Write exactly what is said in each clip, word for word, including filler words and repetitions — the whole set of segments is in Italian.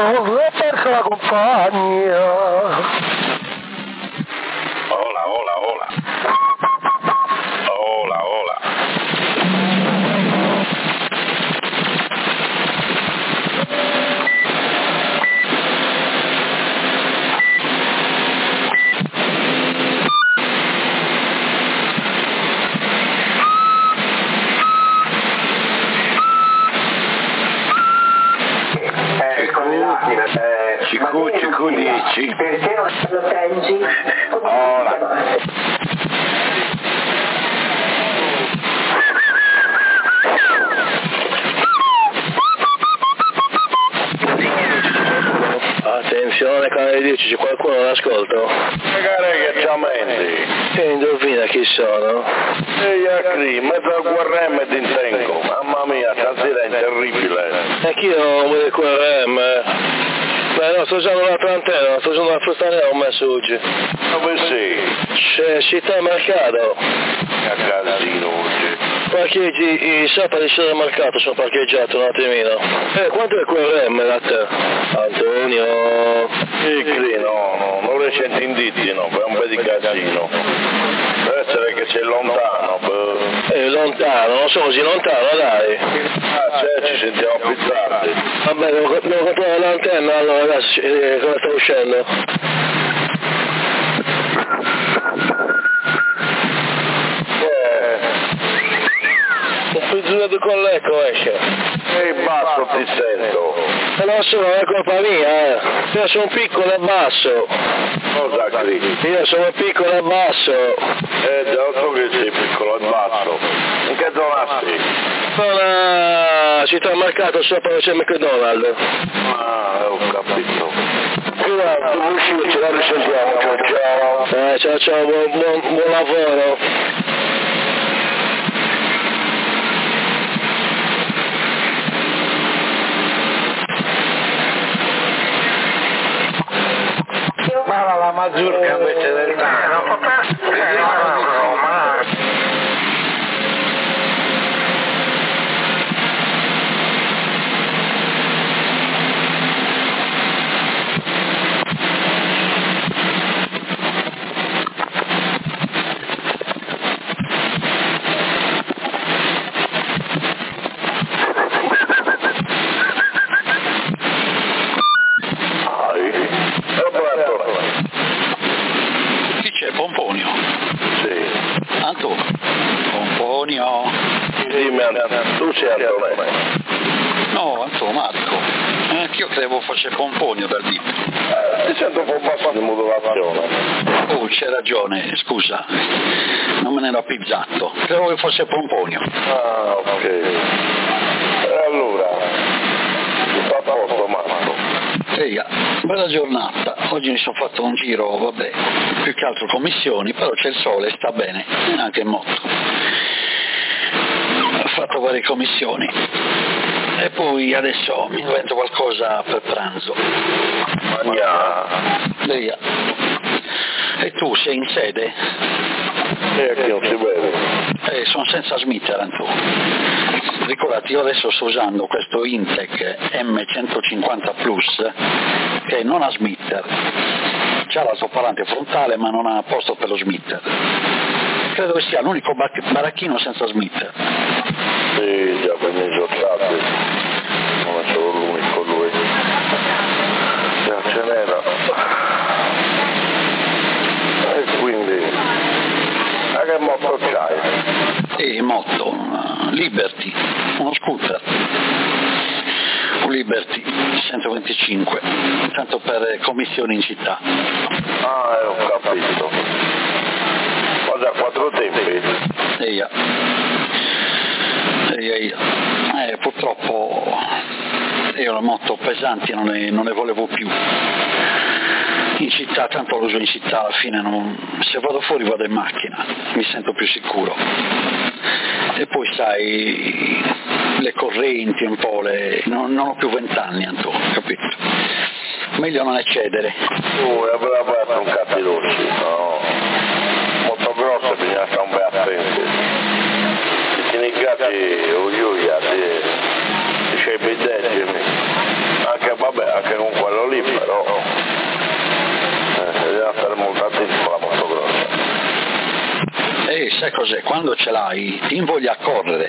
Antonio, ho perso la compagnia. Hola, hola, hola. Hola, hola. Cicu, cicu dici? Perché non lo senti? Ora. Attenzione canale dieci, c'è qualcuno all'ascolto? Magari che chiamenti? E indovina chi sono? E io qui, mezzo al guarrem e d'intengo. Mamma mia, stasera è terribile. E chi ho un Q R M? Beh no, sto usando un'altra antenna, sto usando la frustanella, ho messo oggi. Dove sei? C'è città mercato. A casino oggi. Parcheggi, i saperi del mercato sono parcheggiati un attimino. Eh, quanto è Q R M da te? Antonio? E qui no, no, non le senti indizi, no, è un po' di casino. Deve essere che sei lontano. Beh. Eh, lontano, non sono così lontano, dai. Ah, cioè, ci sentiamo più tardi. Vabbè, devo, devo controllare l'antenna, allora adesso eh, come sta uscendo? Di con l'eco esce. Ehi, basso ti sento. E non so, è colpa mia, eh. Io sono piccolo e basso. Cosa qui? Io sono piccolo e basso. Eh, già lo so che sei piccolo e basso. In che zona sei? Sono città mercato sopra dove c'è McDonald's. Ah, ho capito. Guarda, Uscito, ce la risentiamo, ciao ciao. Eh, ciao ciao, buon, buon, buon lavoro. Ma la mazurka invece del tano. Pomponio. Sì. Antonio. Pomponio. Dimmi, tu sei Antonio. No, Antonio Marco. Anch'io credevo fosse Pomponio dal dito. Eh, ti sento un po' basso di modulazione. Oh, c'è ragione, scusa. Non me ne ero pigiato. Credevo che fosse Pomponio. Ah, ok. E allora, tutto a posto, Marco. Ehi, bella giornata. Oggi mi sono fatto un giro, vabbè, più che altro commissioni, però c'è il sole, sta bene, anche molto. Ho fatto varie commissioni. E poi adesso mi invento qualcosa per pranzo. Magna. Ehi, e tu sei in sede? E che non si vede. Eh, sono senza smitter, Antonio. Ricordati, io adesso sto usando questo Intec M centocinquanta Plus che non ha smitter, c'ha l'altoparlante frontale ma non ha posto per lo smitter. Credo che sia l'unico baracchino senza smitter. Sì, già per i giornate, non è solo l'unico lui. Già ce n'era. E quindi, a che moto c'hai? E moto, uh, Liberty, uno scooter, un Liberty centoventicinque, tanto per commissioni in città. Ah, eh, ho capito. Cosa a quattro tempi? Eia. Eia, eia. Eh, purtroppo io le moto pesanti non ne, non ne volevo più. In città, tanto lo uso in città, alla fine non, se vado fuori vado in macchina, mi sento più sicuro. E poi sai, le correnti un po', le, non, non ho più vent'anni, Antonio, capito? Meglio non eccedere. Tu aveva fatto un cattirocci, no? Molto grosso, bisogna stare un po' attenti. Se ti negati, o io, ti c'hai i pedaggi, anche vabbè, anche con sai cos'è? Quando ce l'hai ti invoglia a correre,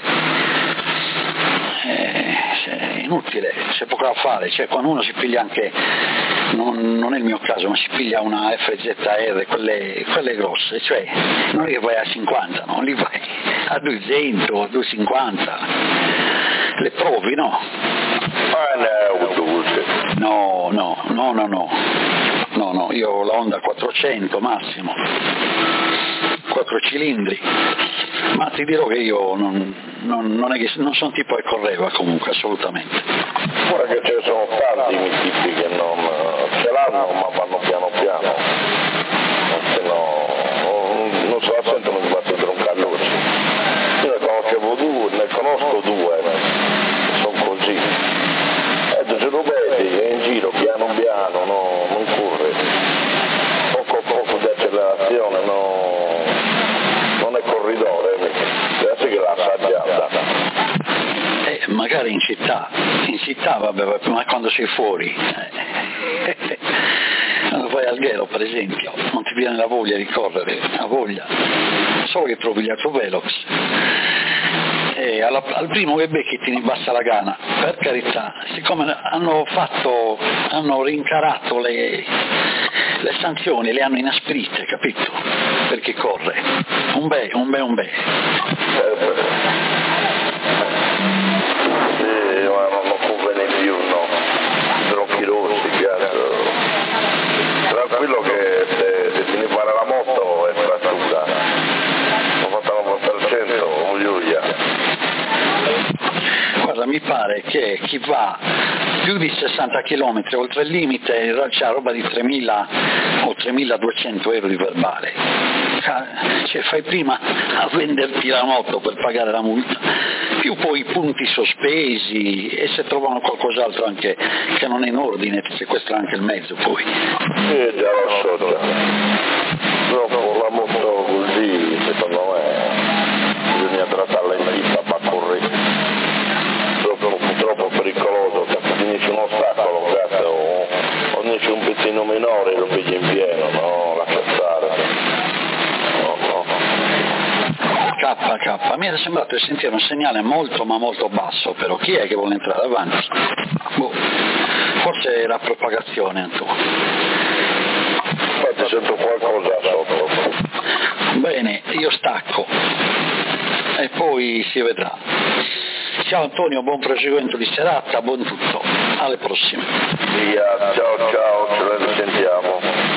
eh, è inutile, c'è poco da fare, cioè quando uno si piglia anche, non, non è il mio caso, ma si piglia una F Z R, quelle, quelle grosse, cioè non è che vai a cinquanta, no? Lì vai a duecento, a duecentocinquanta, le provi, no? Ah, ne ho avuto così. No, no, no, no, no, no, no, io ho la Honda quattrocento massimo, quattro cilindri, ma ti dirò che io non, non, non, è che, non sono tipo che correva comunque, assolutamente. Guarda che ce ne sono tanti tipi che non ce l'hanno ma vanno piano piano, se no non, non se la sentono di battere un calloccio. Io ne conoscevo due, ne conosco due, sono così. E se lo vedi è in giro piano piano, no, non corre, poco poco di accelerazione, no, non è corridore, deve essere che l'ha assaggiata. Eh, magari in città, in città vabbè, ma quando sei fuori, eh, quando vai al Ghero per esempio, non ti viene la voglia di correre, la voglia, solo che provi il tuo Velox. E alla, al primo che becchi ti basta la gana, per carità, siccome hanno fatto, hanno rincarato le, le sanzioni, le hanno inasprite, capito? Perché corre, un bè, un bè, un bè. Sì, ma non, non conviene più, no, troppi rossi, cazzo. Tranquillo che se, se ti ne fare la moto è frattura, ho fatto il nove per cento, voglio via. Guarda, mi pare che chi va più di sessanta chilometri oltre il limite c'ha roba di tremila o tremiladuecento euro di verbale, cioè fai prima a venderti la moto per pagare la multa, più poi i punti sospesi e se trovano qualcos'altro anche che non è in ordine ti sequestrano anche il mezzo poi. Sì, già lo so già, però con la moto così secondo me bisogna trattarla in vita, ma correre. Troppo pericoloso, cazzo, finisce un ostacolo, cazzo, o, o finisce un pezzino minore e lo pigli in pieno, no, lascia stare. No, no. K, K, mi era sembrato di sentire un segnale molto ma molto basso, però chi è che vuole entrare avanti? Boh, forse era propagazione tu. Infatti sento qualcosa sotto. Bene, io stacco e poi si vedrà. Ciao Antonio, buon proseguimento di serata, buon tutto, alle prossime. Via, ciao ciao, ce la risentiamo.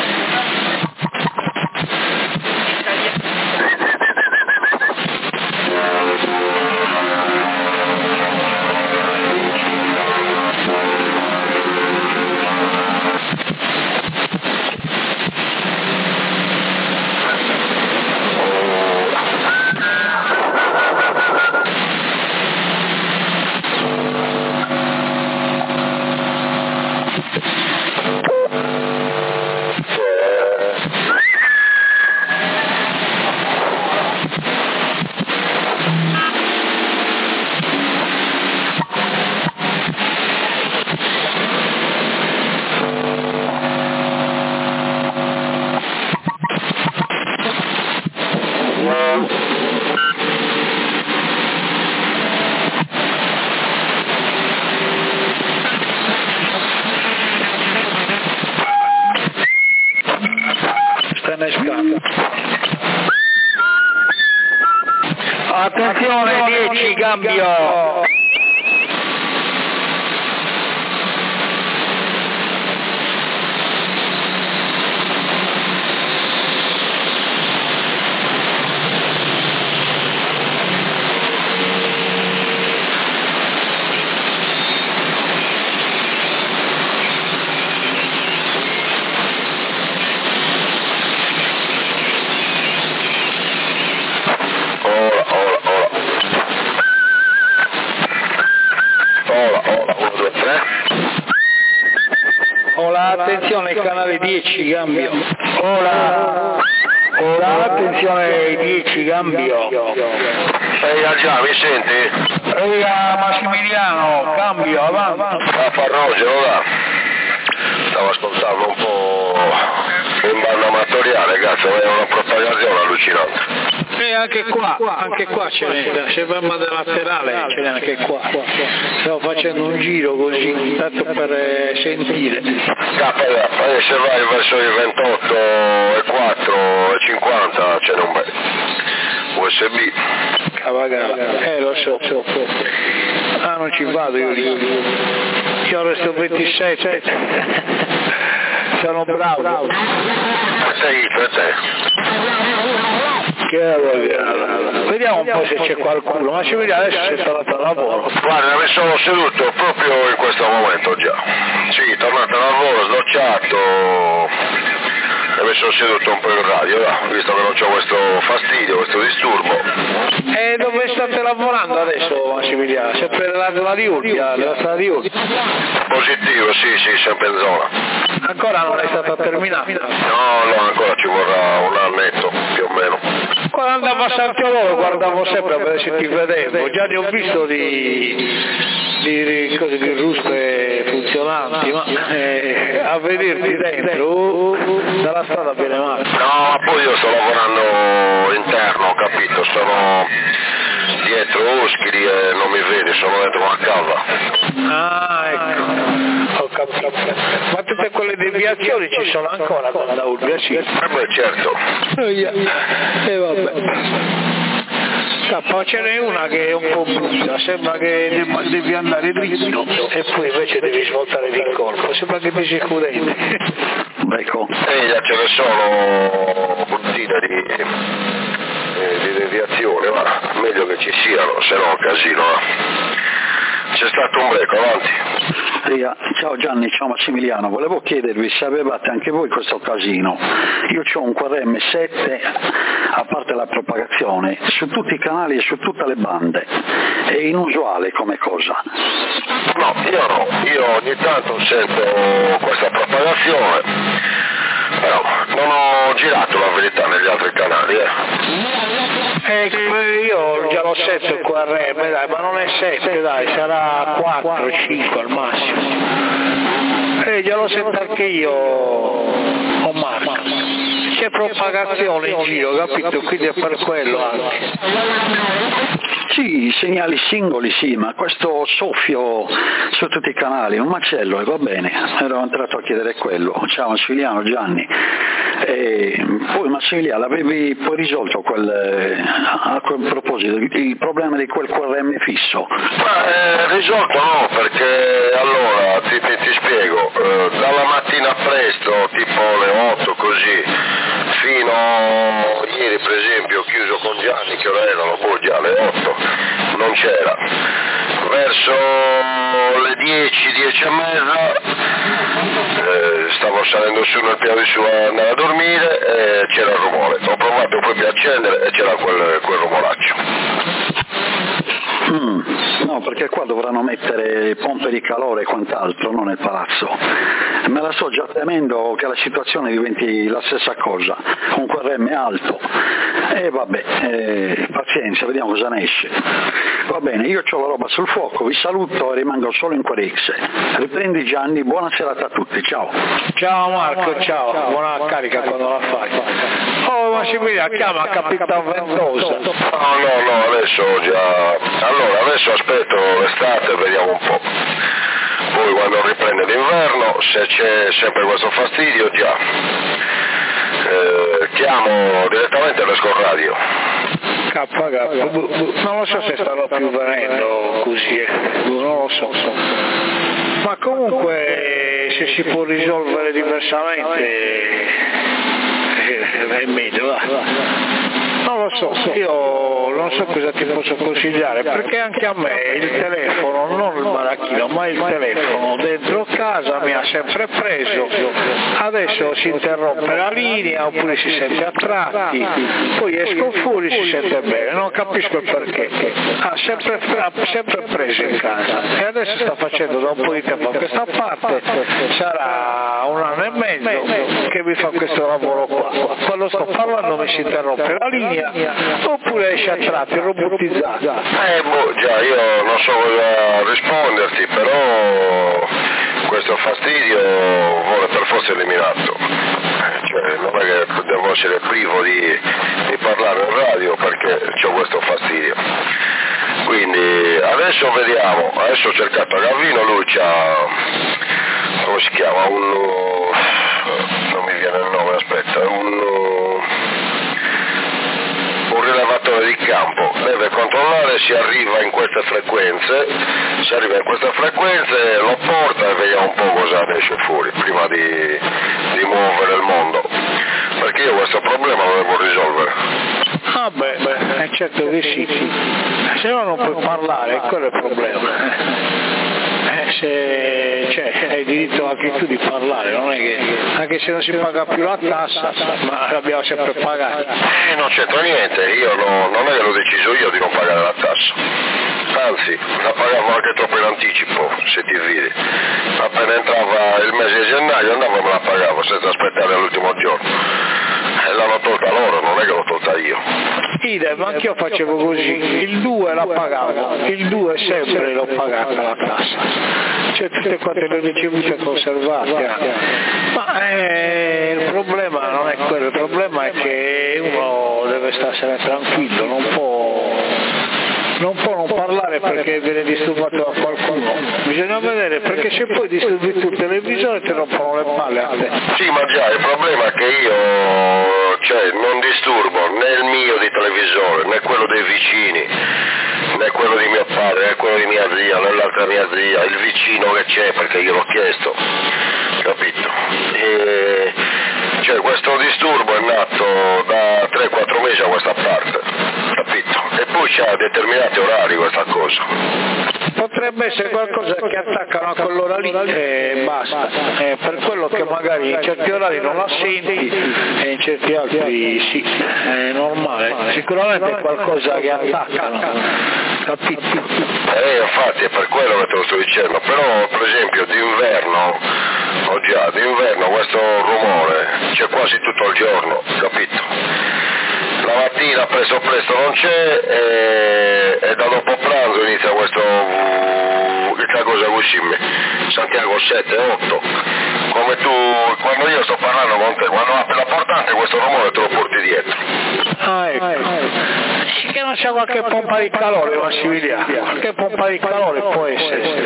Attenzione, dieci, cambio! Attenzione il canale dieci, cambio. Ora, ora attenzione dieci, cambio. Ehi già, mi senti? Ehi Massimiliano, cambio, avanti. A Farrogio, là. Stavo ascoltando un po' in banda amatoriale, cazzo, è una propagazione allucinante. E anche qua, anche qua ce n'è, se parliamo del laterale ce n'è anche qua. Stiamo facendo un giro così, tanto per eh, sentire. K, se vai verso i ventotto e quattro e cinquanta ce n'è un bel U S B. Cavagara, eh lo so, so. Ah, non ci vado io lì. Io resto ventisette. Sono bravo. Sei per te. Che vediamo un po' se c'è qualcuno, ma ci vediamo adesso se sarà al lavoro. Guarda, mi sono seduto proprio in questo momento già. Sì, tornato al lavoro, slocciato e mi sono seduto un po' in radio, là, visto che non c'ho questo fastidio, questo disturbo. E dove state lavorando adesso, Massimiliano? Sempre nella zona di Urgia, nella strada di Urgia? Positivo, sì, sì, sempre in zona. Ancora non è stata terminata? No, no, ancora ci vorrà un annetto, più o meno. Quando andavo a Santiago guardavo sempre a vedere se ti vedevo, già ne ho visto di, di, di cose di ruspe funzionanti, ma eh, a vederti dentro uh, dalla strada viene male. No, ma poi io sto lavorando interno, ho capito, sono dietro Oschili e non mi vedi, sono dentro una cava. Ah, ecco, ho capito. Ma tutte quelle deviazioni ci sono ancora da Urgia, sì? Eh beh, certo. E vabbè. Ma ce n'è una che è un po' brutta, sembra che devi andare dritto e poi invece devi svoltare di colpo, sembra che ti si scudente. Ecco. E già ce ne sono bruttine di, eh, di deviazione, ma meglio che ci siano, se no casino. C'è stato un break, avanti. Ciao Gianni, ciao Massimiliano, volevo chiedervi se avevate anche voi questo casino. Io ho un Q R M sette, a parte la propagazione, su tutti i canali e su tutte le bande. È inusuale come cosa. No, io no, io ogni tanto sento questa propagazione, però non ho girato la verità negli altri canali, eh. Eh, io già l'ho sento il Q R M, dai, ma non è sette, dai, sarà quattro cinque al massimo. Eh, già l'ho sento anche io, ho marca. C'è propagazione in giro, capito? Quindi è per quello anche. Sì, segnali singoli sì, ma questo soffio su tutti i canali, un macello, e va bene, ero entrato a chiedere quello. Ciao Massimiliano, Gianni. E poi Massimiliano, avevi poi risolto quel, a quel proposito il problema di quel Q R M fisso? Ma eh, risolto no, perché allora ti, ti, ti spiego, eh, dalla mattina presto, tipo le otto così, fino a ieri per esempio ho chiuso con Gianni, che ora erano poi già le otto, non c'era. Verso le dieci, dieci e mezza eh, stavo salendo su nel piano di su a andare a dormire e c'era il rumore. Ho provato proprio a accendere e c'era quel, quel rumoraccio. Mm, no, perché qua dovranno mettere pompe di calore e quant'altro, non nel palazzo. Me la sto già temendo che la situazione diventi la stessa cosa, un Q R M alto. E vabbè, eh, pazienza, vediamo cosa ne esce. Va bene, io ho la roba sul fuoco, vi saluto e rimango solo in Q R X. Riprendi Gianni, buona serata a tutti, ciao. Ciao Marco, ciao, buona carica quando la fai. Oh Massimiliano, chiama Capitan Ventosa. No, no, no, adesso già... Allora, adesso aspetto l'estate e vediamo un po'. Poi quando riprende l'inverno, se c'è sempre questo fastidio, già. Eh, chiamo direttamente all'Escol Radio. K K, non lo so se stanno più venendo così, eh. non lo so. Ma comunque se si può risolvere diversamente è meglio, va. Non lo so, io non so cosa ti posso consigliare, perché anche a me il telefono, non il maracchino, ma il telefono dentro casa mi ha sempre preso, adesso si interrompe la linea oppure si sente a tratti, poi esco fuori e si sente bene, non capisco il perché, ha sempre, ha sempre preso in casa e adesso sta facendo da un po' di tempo a questa parte, sarà un anno e mezzo che mi fa questo lavoro qua, quando sto parlando mi si interrompe la linea oppure esce a tratti, robotizzata. Eh boh, già, io non so cosa risponderti, però questo fastidio vuole per forza eliminato. cioè non è che devo essere privo di, di parlare in radio perché ho questo fastidio. Quindi adesso vediamo, adesso ho cercato a Gavino, lui c'ha, come si chiama, un, non mi viene il nome, aspetta, un, un rilevatore di campo, deve controllare se arriva in queste frequenze, se arriva in queste frequenze lo porta e vediamo un po' cosa ne esce fuori prima di, di muovere il mondo, perché io questo problema lo devo risolvere. Ah beh, beh, è certo che sì, sì. Se no non puoi parlare, quello è il problema. Eh, se, cioè, hai diritto anche tu di parlare, non è che anche se non si paga più la tassa, ma l'abbiamo sempre pagata. Eh, non c'entra niente, io no, non è che l'ho deciso io di non pagare la tassa. Anzi, la pagavo anche troppo in anticipo, se ti vedi. Appena entrava il mese di gennaio andavo e me la pagavo senza aspettare l'ultimo giorno. E l'hanno tolta loro, non è che l'ho tolta io. Idem, anch'io facevo così, il due la pagavo, il due sempre l'ho pagata la tassa, cioè tutte quante le ricevute conservate, ma eh, il problema non è quello, il problema è che uno deve starsene tranquillo, non può, non può non parlare perché viene disturbato da qualcuno, bisogna vedere, perché se poi disturbi tu il televisore te rompono le palle a te. Sì, ma già, il problema è che io, cioè, non disturbo né il mio di televisore, né quello dei vicini, né quello di mio padre, né quello di mia zia, né l'altra mia zia, il vicino che c'è perché io l'ho chiesto, capito? E, cioè, questo disturbo è nato da tre quattro mesi a questa parte, capito? E poi c'ha determinati orari questa cosa. Potrebbe essere qualcosa che attaccano a quell'ora lì e basta, eh, per quello che magari in certi orari non la senti e in certi altri sì, è normale, sicuramente è qualcosa che attaccano, capito? Eh, infatti è per quello che te lo sto dicendo, però per esempio d'inverno, oh già, d'inverno questo rumore c'è quasi tutto il giorno, capito? La mattina presto presto non c'è e, e da dopo pranzo inizia questo che cosa così, Santiago sette otto, come tu, quando io sto parlando con te, quando apri la portante questo rumore te lo porti dietro. Ah, ecco. Sì, che non c'è qualche pompa di calore, Massimiliano, qualche pompa di calore può essere,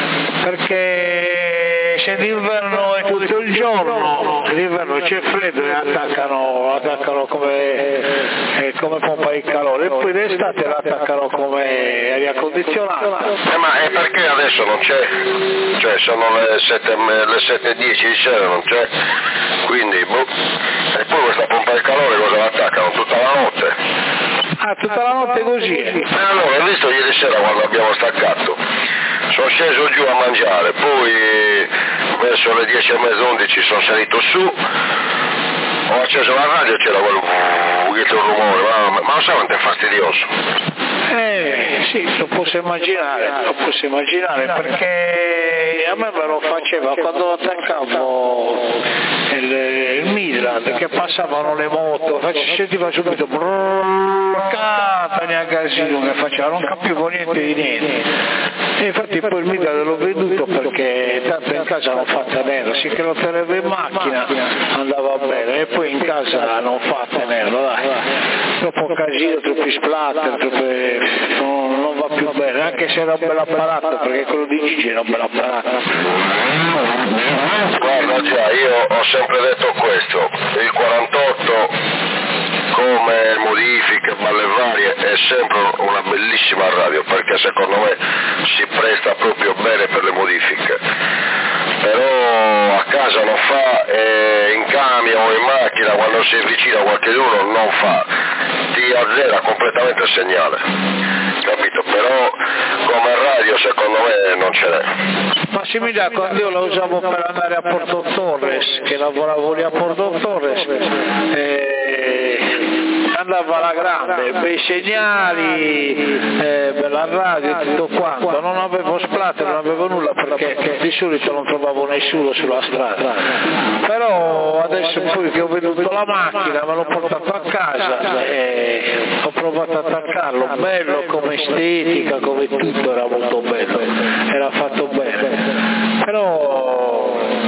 perché se d'inverno è tutto il giorno, d'inverno c'è freddo e attaccano, attaccano come, eh, come pompa di calore, e poi d'estate la attaccano come aria condizionata. Eh, ma è perché adesso non c'è, cioè sono le sette e dieci di sera, non c'è, quindi boh. E poi questa pompa di calore cosa la attaccano tutta la notte? Ah, tutta la notte così? E allora, hai visto ieri sera quando abbiamo staccato? Sono sceso giù a mangiare, poi verso le dieci e mezza, undici sono salito su, ho acceso la radio e c'era quel quel rumore, ma, ma lo sai quanto è fastidioso? Eh sì, lo posso immaginare, lo posso immaginare, perché a me me lo faceva quando attaccavo il, il Midland, che passavano le moto, si sentiva subito catania casino che faceva, non capivo niente di niente. E infatti poi il Midland l'ho venduto perché tanto in casa non fa tenerlo, sì che lo tenevo in macchina andava bene, e poi in casa non fa tenerlo, dai, troppo casino, troppi splatter, troppe... Non, non va più bene, anche se era un bel apparato, perché quello di Gigi era un bel apparato. Guarda già, io ho sempre detto questo, il quarantotto come modifiche, balle varie, è sempre una bellissima radio, perché secondo me si presta proprio bene per le modifiche, però a casa non fa, e in camion o in macchina quando si avvicina qualcuno non fa, ti azzera completamente il segnale, capito? Però come radio secondo me non ce n'è. Massimiliano, quando io la usavo per andare a Porto Torres, che lavoravo lì a Porto Torres, eh, andava alla grande, bei segnali, eh, bella radio e tutto quanto, non avevo splatter, non avevo nulla perché di solito non trovavo nessuno sulla strada, però adesso poi che ho veduto la macchina me l'ho portato a casa e ho provato ad attaccarlo, bello come estetica, come tutto, era molto bello, era fatto bene, però troppi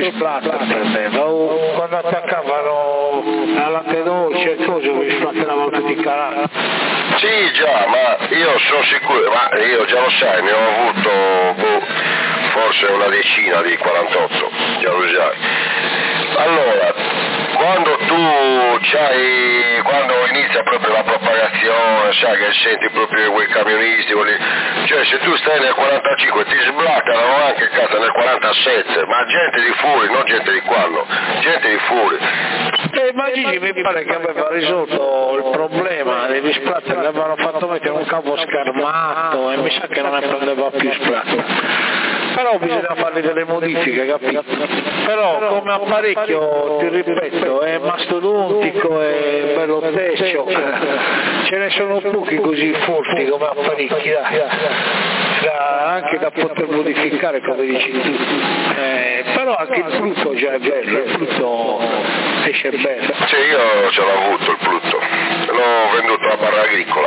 due splatter prendeva, o quando attaccavano la latte dolce e cose mi splatteravano tutti i canali. Sì già, ma io sono sicuro, ma io già lo sai, ne ho avuto boh, forse una decina di quarantotto, già lo sai. Allora, quando tu c'hai, quando inizia proprio la propagazione, sai che senti proprio quei camionisti, quelli, cioè se tu stai nel quarantacinque ti sblaccano anche cazzo nel quarantasette, ma gente di fuori, non gente di quando, gente di fuori. E immagini, mi pare che aveva risolto il problema degli splatter, le avevano fatto mettere un cavo schermato e mi sa che non ne prendeva più splatter. Però bisogna fargli delle modifiche, capito? Però come apparecchio, ti ripeto, è mastodontico, è bello testo, ce ne sono pochi così forti come apparecchi, dai. Da, anche da poter modificare come dici tu, eh, però anche il frutto già è bello, il frutto esce bello. Sì, io ce l'ho avuto il frutto, l'ho venduto a Barra Agricola.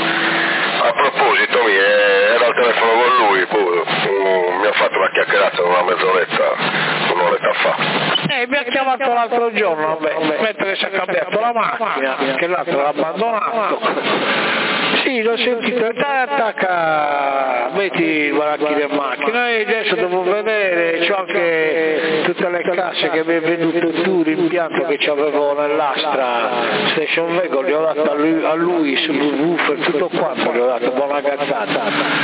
A proposito mi era al telefono con lui, boh, mi ha fatto una chiacchierata una mezz'oretta, un'oretta fa. Eh, mi ha chiamato l'altro giorno, vabbè, mentre si è cambiato la macchina, che l'altro l'ha abbandonato. Sì, l'ho sentito, attacca, metti il baracchi di macchina e adesso devo vedere, c'ho anche tutte le casse che mi hai venduto tu, l'impianto che c'avevo nell'Astra Station Wagon, gli ho dato a lui, a lui sul woofer, tutto quanto, gli ho dato buona gazzata.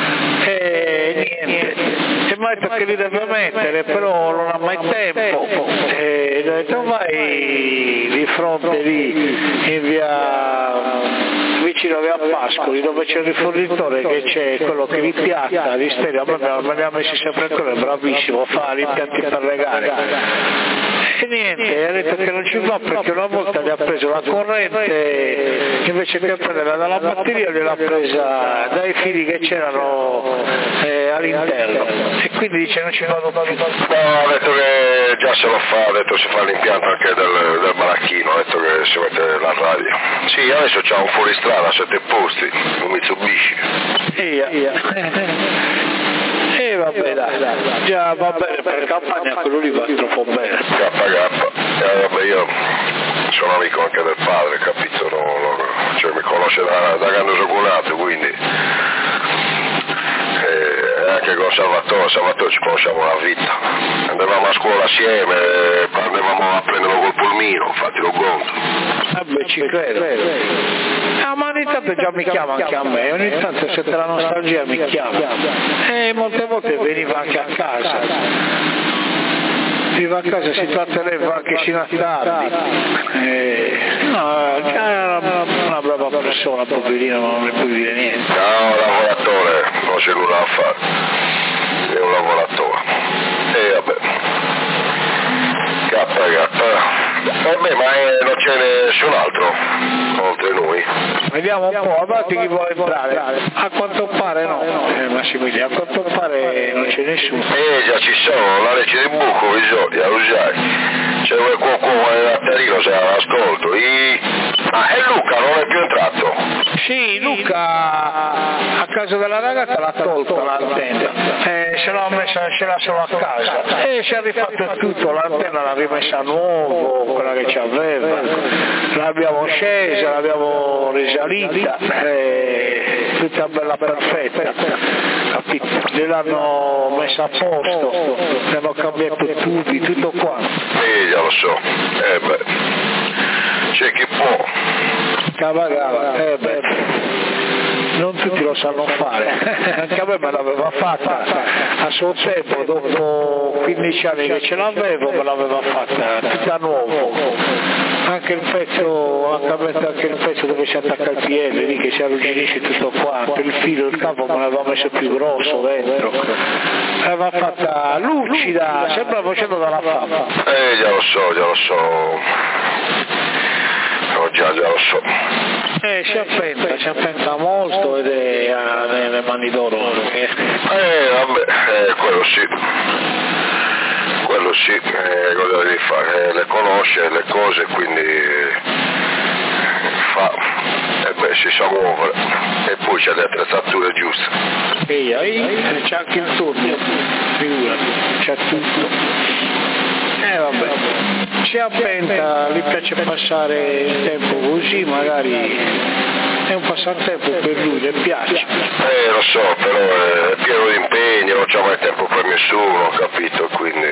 E niente, e mi ha detto che li deve mettere, però non ha mai tempo, e gli ho detto vai di fronte lì, in via... vicino a via Pascoli, dove c'è il rifornitore che c'è quello che li piatta, gli stereo, a me me li ha messi sempre quello, è bravissimo, fa gli impianti per legare. E niente, ha detto che non ci va perché una volta gli ha preso la corrente, invece che prenderla dalla batteria gliel'ha presa dai fili che c'erano eh, all'interno, e quindi dice non ci vado più. No, ha detto che già se lo fa, ha detto si fa l'impianto anche del, del baracchino, ha detto che si mette la radio. Sì, adesso c'ha un fuoristrada a sette posti, un Mitsubishi. Iya, iya. E vabbè dai, già va bene per campagna, quello lì va troppo bene. K K, eh, vabbè io sono amico anche del padre, capito? No, no, cioè mi conosce da, da quando sono nato, quindi e anche con Salvatore, Salvatore ci conosciamo la vita, andavamo a scuola assieme, andavamo a prenderlo col pulmino, infatti lo conto. Vabbè ci credo. Ah, ma ogni tanto già mi chiama anche a me, ogni tanto se te la nostalgia mi chiama, e molte volte veniva anche a casa, veniva a casa, si tratteneva anche fino a tardi, e... no, era una, una brava persona, poverino, non ne puoi dire niente. No, un lavoratore, non c'è nulla da fare, è un lavoratore, e vabbè, K K. Vabbè, ma eh, non c'è nessun altro oltre noi. Vediamo un po', avanti chi vuole entrare. A quanto pare no, eh, Massimiliano, a quanto pare non c'è nessuno. Eh già ci sono, la legge di buco, bisogna, lo sai. C'è qualcuno a Tarino se ascolto. I... Ah, e Luca non è più entrato? Sì, Luca a casa della ragazza l'ha tolta l'antenna, eh, se l'ha messa, ce l'ha solo a casa, e si è rifatto tutto, l'antenna l'ha rimessa a nuovo, quella che ci aveva, l'abbiamo scesa, l'abbiamo risalita, eh, tutta bella perfetta, capito? Gliel'hanno messa a posto, ne hanno cambiato tubi, tutto quanto. Eh già lo so, eh beh, c'è chi può. Cavagava, eh beh, non tutti lo sanno fare, anche a me me l'aveva fatta a suo tempo, dopo quindici anni che ce l'avevo me l'aveva fatta tutta nuovo, anche il pezzo, anche il pezzo dove si attacca il piede, lì che si arrugginisce tutto quanto, il filo, il capo me l'aveva messo più grosso dentro, l'aveva fatta lucida, sembrava uscendo dalla fama. Eh già lo so, già lo so. Oh, già, già lo so. Eh, si appenta, si appenta molto ed è ah, nelle mani d'oro. Eh, eh vabbè, eh, quello sì. Quello sì, eh, cosa devi fare? Eh, le conosce le cose, quindi eh, fa, e eh beh, si sa muovere, e poi c'è le attrezzature giuste. E c'è anche il turno, figurati, c'è tutto. si appenta, gli piace passare il tempo così, magari è un passatempo per lui, le piace. Eh, lo so, però è pieno di impegno, non c'è mai tempo per nessuno, capito? Quindi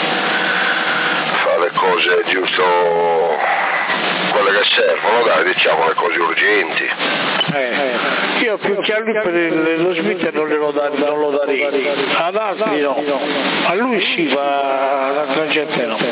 fa le cose giusto, quelle che servono, dai, diciamo le cose urgenti. Eh, io più che a lui per il, lo Smith non, lo dar, non lo darei, ad altri no, a lui sì, ma ad altra gente no.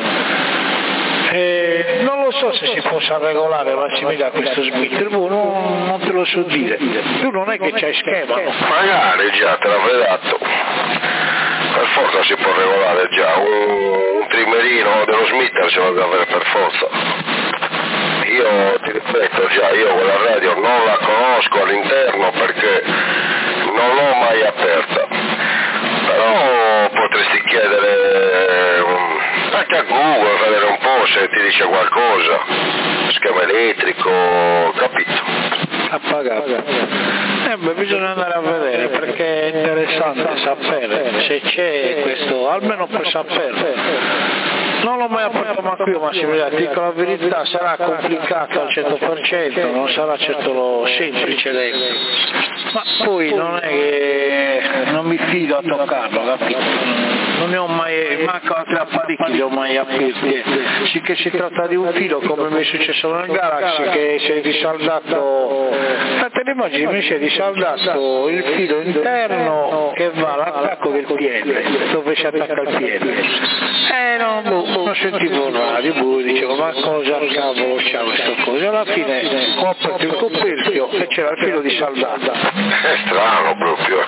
Eh, non lo so se si possa regolare Massimiliano questo Smith, non, non te lo so dire, tu non è che c'hai schema, no? Magari già te l'avrei dato, per forza si può regolare già, un, un trimerino dello Smith ce lo deve avere per forza. Io ti ripeto già, io quella radio non la conosco all'interno perché non l'ho mai aperta, però potresti chiedere anche a Google, vedere un po' se ti dice qualcosa, schema elettrico, capito? A pagare. Eh beh, bisogna andare a vedere perché è interessante sapere se c'è questo, almeno per sapere. Non l'ho mai aperto ma qui, ma si vede, dico la verità, sarà complicato al cento per cento, non sarà certo semplice dentro. Ma poi non è che non mi fido a toccarlo, capito? Non ne ho mai, manco altri apparecchi li ho mai aperti. Sì che si tratta di un filo come mi è successo nel Galaxy che si è risaldato, ma te ne immagini, mi si è risaldato il filo interno che va all'attacco del P L, dove si attacca il P L. Eh no, boh, non sentivo il radio, boh, dicevo ma cosa cavolo c'ha questa cosa? Alla fine ho aperto il coperchio e c'era il filo di saldata. È strano proprio.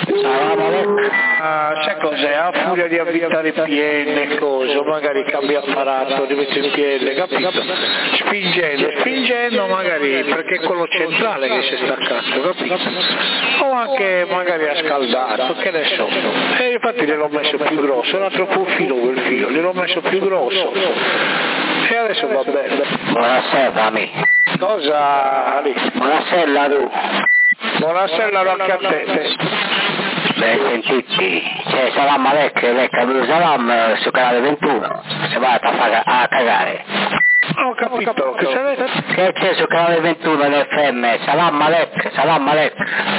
Ah, sai cos'è? A furia di avvitare il P L e cose, magari cambia apparato, rimetti il P L, capito? Spingendo, spingendo magari perché è quello centrale che si è staccato, capito? O anche magari ha scaldato, che ne so. E infatti gliel'ho messo più grosso, era troppo filo quel filo, gliel'ho messo più grosso. E adesso va bene. Buonasera amico. Cosa Ali? Buonasera tu. Buonasera anche a te. Beh, sentiti, c'è Salam Alek, lei Kabul Salam su canale ventuno, se va a, fare, a cagare. Ho capito, che c'è detto? Che c'è su canale ventuno l'F M, Salam Alek, Salam Alek.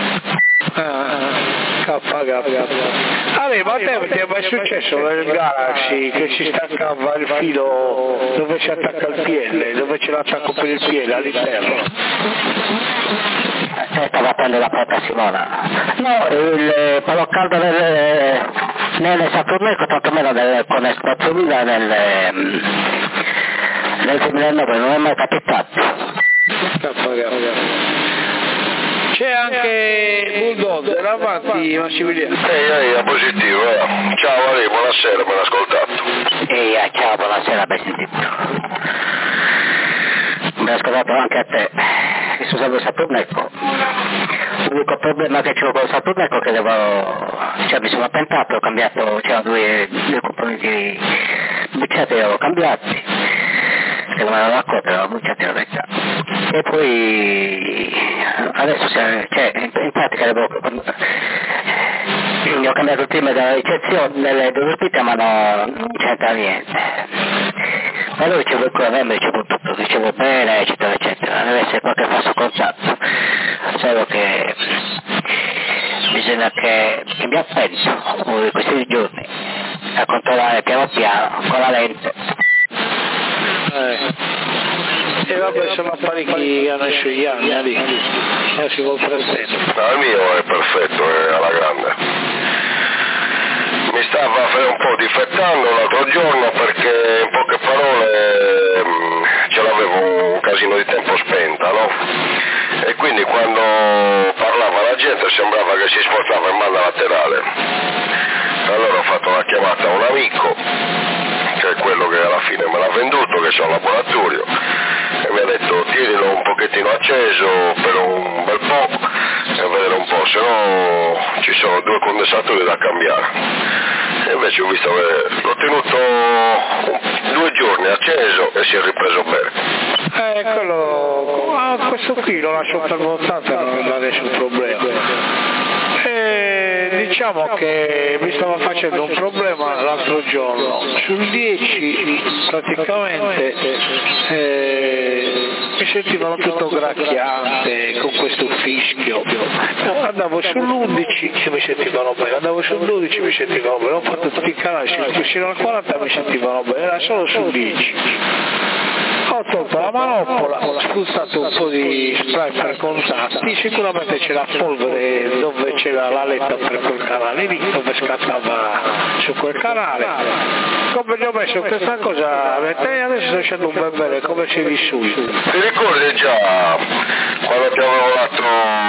Ah, K, allora, ma a te ti è mai successo nel Galaxy che si staccava il filo dove si attacca il P L, dove c'è l'attacco per il P L all'interno? Eh, stava prendendo la porta Simona. No, il palo caldo nel, nel Saturneco, tanto meno del Conex quattromila nel, nel duemilanove non è mai capitato. C'è anche Bulldozer avanti Massimiliano. Ehi, ehi, è positivo, eh. Ciao Ale, buonasera, ben ascoltato. Ehi, ciao, buonasera, ben sentito. Ben ascoltato anche a te. Sto usando il Saturneco. L'unico problema che c'ho con il Saturneco è che devo, cioè mi sono appentato, ho cambiato, c'erano due, due componenti bucciati e ho cambiati, se non me ne accorto, erano bucciati in realtà. E poi adesso cioè, in, in pratica devo, ho cambiato il prima della ricezione delle due ospite ma no, non c'entra niente. Ma lui ricevo il cuore, mi ricevo tutto, ricevo bene, eccetera, eccetera, deve essere qualche falso contatto, solo che bisogna che, che mi appento uno di questi giorni a controllare piano piano con la lente. Eh. E vabbè, sono apparecchi che hanno i suoi anni, lì, e si vuol prendere. No, il mio è perfetto, è alla grande. Mi stava un po' difettando l'altro giorno perché in poche parole mh, ce l'avevo un casino di tempo spenta, no? E quindi quando parlava la gente sembrava che si spostava in banda laterale. Allora ho fatto una chiamata a un amico, che è quello che alla fine me l'ha venduto, che c'è un laboratorio, e mi ha detto tienilo un pochettino acceso per un bel po' e vedere un po', se no ci sono due condensatori da cambiare. E invece ho visto che l'ho tenuto due giorni acceso e si è ripreso bene. Eh, quello, ah, questo qui lo lascio per ottanta, non dà nessun problema. Eh, diciamo che mi stava facendo un problema l'altro giorno, sul dieci praticamente eh, mi sentivano tutto gracchiante con questo fischio, andavo sull'undici e mi sentivano bene, andavo sul dodici e mi sentivano bene, ho fatto tutti i canali, fino al quaranta mi sentivano bene, era solo sul dieci. Ho tolto la manopola, ho spruzzato un po' di spray per contatti, sicuramente c'era polvere dove c'era la letta per quel canale lì, dove scattava su quel canale. Come gli ho messo questa cosa, e adesso sto facendo un bel bene, come si risulta. Ti ricordi già quando ti avevo dato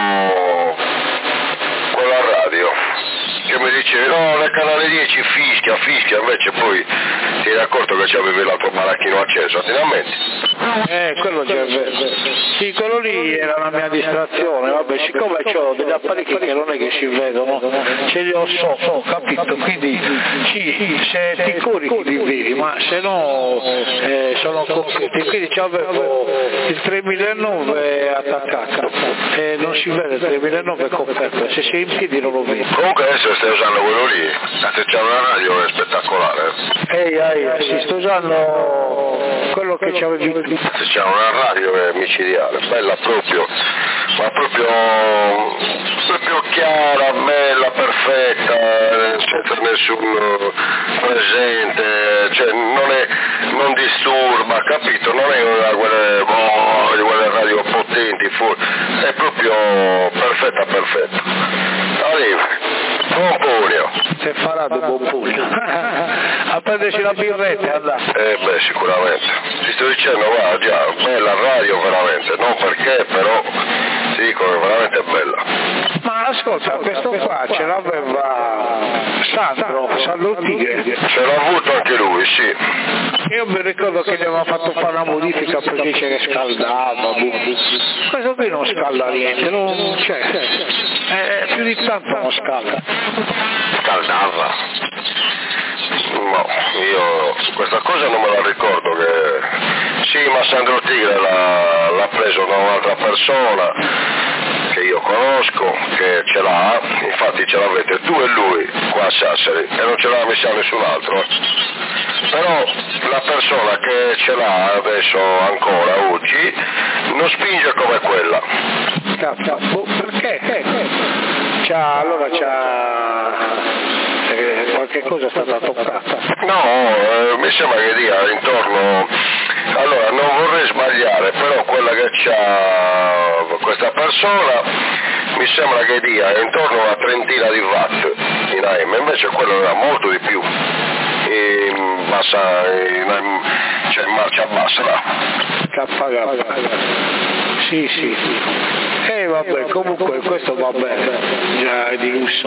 quella radio? Che mi dicevi no, nel canale dieci fischia, fischia, invece poi ti eri accorto che c'avevi l'altro baracchino acceso, ti rammenti? Eh, quello già è vero. Sì, quello lì era la mia distrazione, vabbè, siccome ho degli apparecchi che non è che si vedono, ce li ho sotto, ho capito, quindi sì, se ti corichi li vedi, ma se no eh, sono completi, quindi avevo il tremilanove attaccato e non si vede il tremilanove coperto, se sei in piedi non lo vedi. Comunque adesso stai usando quello lì, se c'è una radio è spettacolare. Ehi, ehi, si sto usando quello che c'avevi tu. Se c'è una radio è micidiale, bella proprio, ma proprio, proprio chiara, bella, perfetta, senza nessun presente, cioè non, è, non disturba, capito? Non è una quelle, oh, quelle radio potenti, è proprio perfetta, perfetta. Arriva. Buon pugno. Se farà di buon pugno. A prenderci la birretta, andate. Eh beh, sicuramente. Ti sto dicendo, guarda, già, bella radio veramente, non perché, però ti dico che è veramente bella. Ma ascolta, questo qua ce l'aveva Sandro, Sandro Tigre. Ce l'ha avuto anche lui, sì. Io mi ricordo che gli aveva fatto fare una modifica perché ce ne scaldava. Questo qui non scalda niente, non c'è. Eh, più di tanto non scalda. Scaldava? No, io questa cosa non me la ricordo che... Sì, ma Sandro Tigre l'ha, l'ha preso da un'altra persona che io conosco, che ce l'ha, infatti ce l'avete tu e lui qua a Sassari e non ce l'ha messa nessun altro. Però la persona che ce l'ha adesso ancora oggi non spinge come quella. Boh, perché? C'ha, allora c'ha eh, qualche cosa è stata toccata. No, eh, mi sembra che dia intorno, allora non vorrei sbagliare, però quella che c'ha questa persona mi sembra che dia intorno a una trentina di watt in A M, invece quello era molto di più. In bassa, in, cioè in marcia bassa là. K K. Sì, sì. E eh, vabbè, comunque questo va bene, già è di lusso.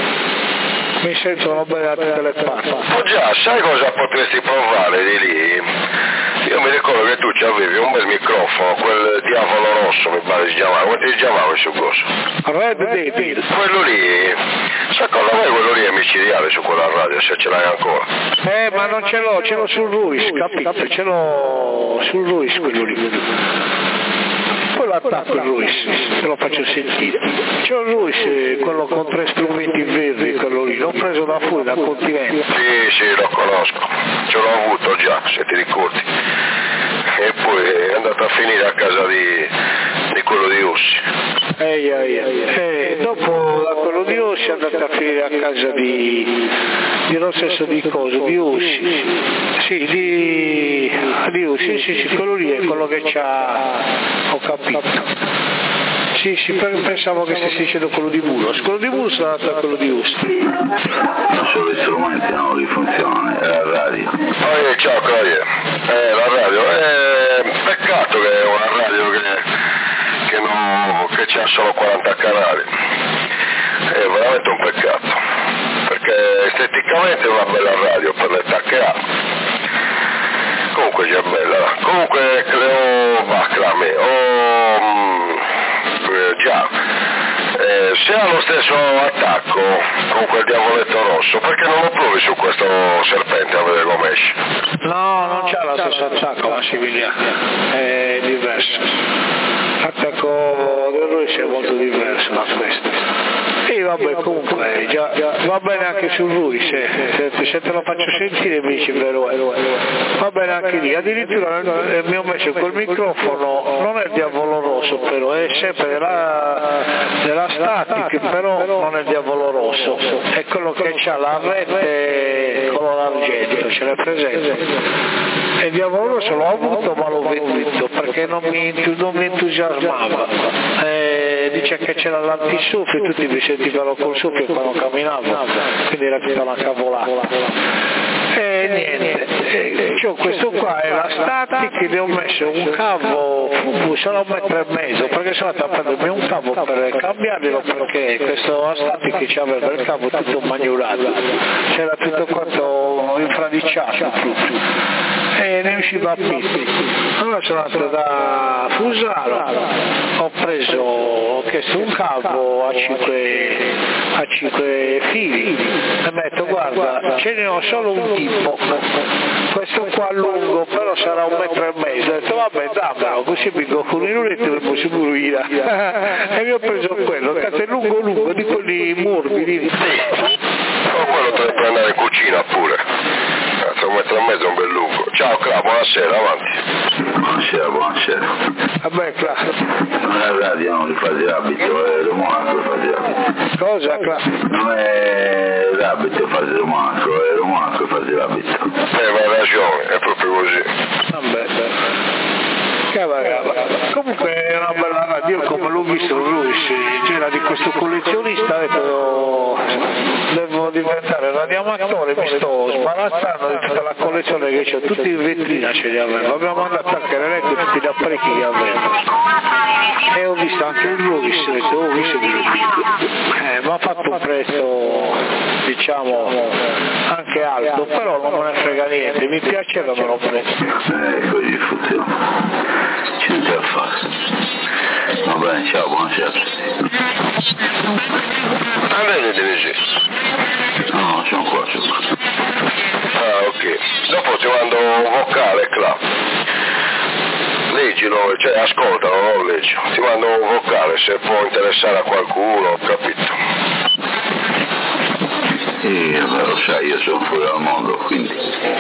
Mi sentono bene da tutte le parti. Oh già, sai cosa potresti provare di lì? Io mi ricordo che tu avevi un bel microfono, quel diavolo rosso mi pare si chiamava, come ti chiamavi su cosa? Red Devil. Quello lì, secondo me quello lì è micidiale su quella radio, se ce l'hai ancora. Eh, ma non ce l'ho, ce l'ho sul Ruiz, capito? Ce l'ho sul Ruiz quello lì. Poi lo attacco il Ruiz, te lo faccio sentire. C'è il Ruiz, quello con tre strumenti verdi, quello lì, l'ho preso da fuori, dal continente. Sì, sì, lo conosco, ce l'ho avuto già, se ti ricordi. E poi è andato a finire a casa di, di quello di Ossi. Ehi, ehi, ehi. E dopo da quello di Ossi è andato a finire a casa di, di lo stesso di cosa, di Ossi. Sì, di, di Ossi, sì, sì, quello lì è quello che c'ha, ho capito. Sì, sì, pensavo che stessi dicendo quello di Bulos. Quello di Bulos è andato a quello di Ossi. Solo gli strumenti hanno di funzione, è la radio. Oh, ciao Claudia, eh, la radio, eh, peccato che è una radio che, che, non, che c'ha solo quaranta canali, è veramente un peccato, perché esteticamente è una bella radio per l'età che ha, comunque già bella, comunque Cleo, va Clame, oh, eh, già, eh, se ha lo stesso attacco con quel diavoletto rosso, perché non lo provi su questo serpente a vedere come esce? No, non c'ha la stessa attacco Massimiliano, è diverso. L'attacco del Ruiz è molto diverso da questo. E vabbè, comunque già, va bene anche su Ruiz, se, se te lo faccio sentire mi dici vero, va bene anche lì, addirittura nel mio messo quel microfono non è diavolo rosso, però è sempre della, della static, però non è diavolo rosso, è quello che c'ha la rete color argento, ce l'hai presente? E diavolo rosso l'ho avuto ma l'ho venduto perché non mi, non mi entusiasmava, e dice che c'era l'antisuffi, tutti mi sentivano col suffio quando camminavo, quindi era tutta una cavolata. E niente, e, cioè, questo qua è la static, ne ho messo un cavo, sarà un metro e mezzo, perché sono andato a prendermi un cavo per cambiarlo, perché questo static c'aveva il cavo tutto magnurato, c'era tutto quanto infradiciato proprio. E ne usciva a pippi. Allora sono andato da Fusaro, ho preso, ho chiesto un cavo a cinque, a cinque fili e mi ha detto guarda ce ne ho solo un tipo, questo qua lungo però sarà un metro e mezzo, ho detto vabbè dammelo così mi go con un uretto e mi si bruira e mi ho preso quello, che è lungo lungo di quelli morbidi. Oh, quello te ne puoi andare in cucina pure. Un metro e mezzo è un bel lungo. Ciao Cla, buonasera, avanti. Buonasera, buonasera. Vabbè Cla. Non è radio, non li fate l'abito, è il Monaco fate l'abito. Cosa Cla? Non è l'abito fate il Monaco, è il Monaco fate l'abito. Eh, ma hai ragione, è proprio così. Vabbè, cava, cava. Comunque è una bella radio, come l'ho visto lui, c'era di questo collezionista, ha detto devo diventare radioamatore, mi sto sbarazzando di tutta la collezione che c'ho, tutti in vetrina ce li avevo, abbiamo mandato anche l'eletto tutti gli apparecchi che avevo e ho visto anche il Ruiz, ho visto eh, mi ha fatto un prezzo diciamo anche alto, però non me ne frega niente, mi piaceva me lo prendo. Eh, così funziona, c'è niente da fare. Va bene, ciao, buonasera. Andate Denisi. No, sono qua, sono qua. Ah, ok. Dopo ti mando un vocale, Cla. Leggilo, cioè ascoltalo, non leggi. Ti mando un vocale, se può interessare a qualcuno, ho capito. Sì, vabbè, lo sai, io sono fuori dal mondo, quindi...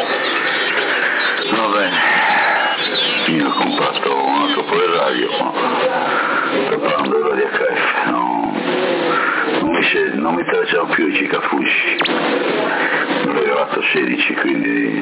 Va bene. Io ho comprato un altro po' di radio, preparando il radio H F, no, non, mi, non mi piacciono più i cicafucci, ho regalato sedici, quindi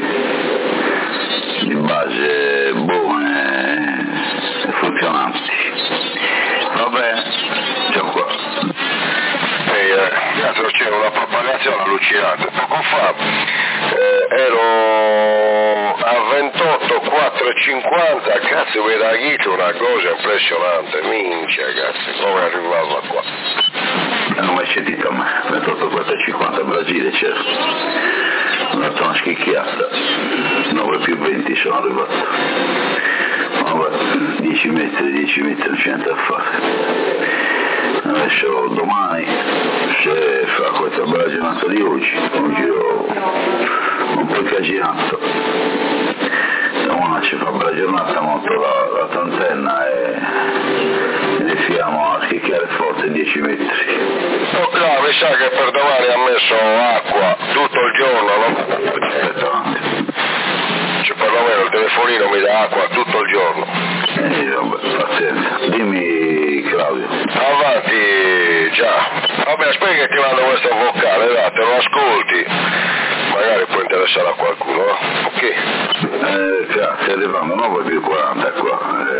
di base buone e funzionanti. Va bene, ciao qua. Ehi, eh, cazzo, c'è una propagazione allucinante. Poco fa eh, ero a ventotto quattro e cinquanta, cazzo, vedo la ghita una cosa impressionante, minchia, cazzo, come arrivava qua? Non ho mai sentito a me, ventotto quattro e cinquanta Brasile, certo. Ho dato una schicchiata, nove più venti sono arrivato. Vabbè, dieci metri, dieci metri, non c'è niente da fare. Adesso domani, se fa questa bella giornata di oggi, un giro un po' incasinato. Domani ci fa bella giornata, monto la, la trantenna e iniziamo a schicchiare forte dieci metri. Oh, no, mi sa che per domani ha messo acqua tutto il giorno, no? Perfettamente. Cioè perlomeno il telefonino mi dà acqua tutto il giorno. Eh, vabbè, pazienza. Dimmi Claudio. Avanti, già. Vabbè, aspetta che ti mando questo vocale, dai, te lo ascolti. Magari può interessare a qualcuno, no? Ok? Eh, grazie, arrivando nove più quaranta qua.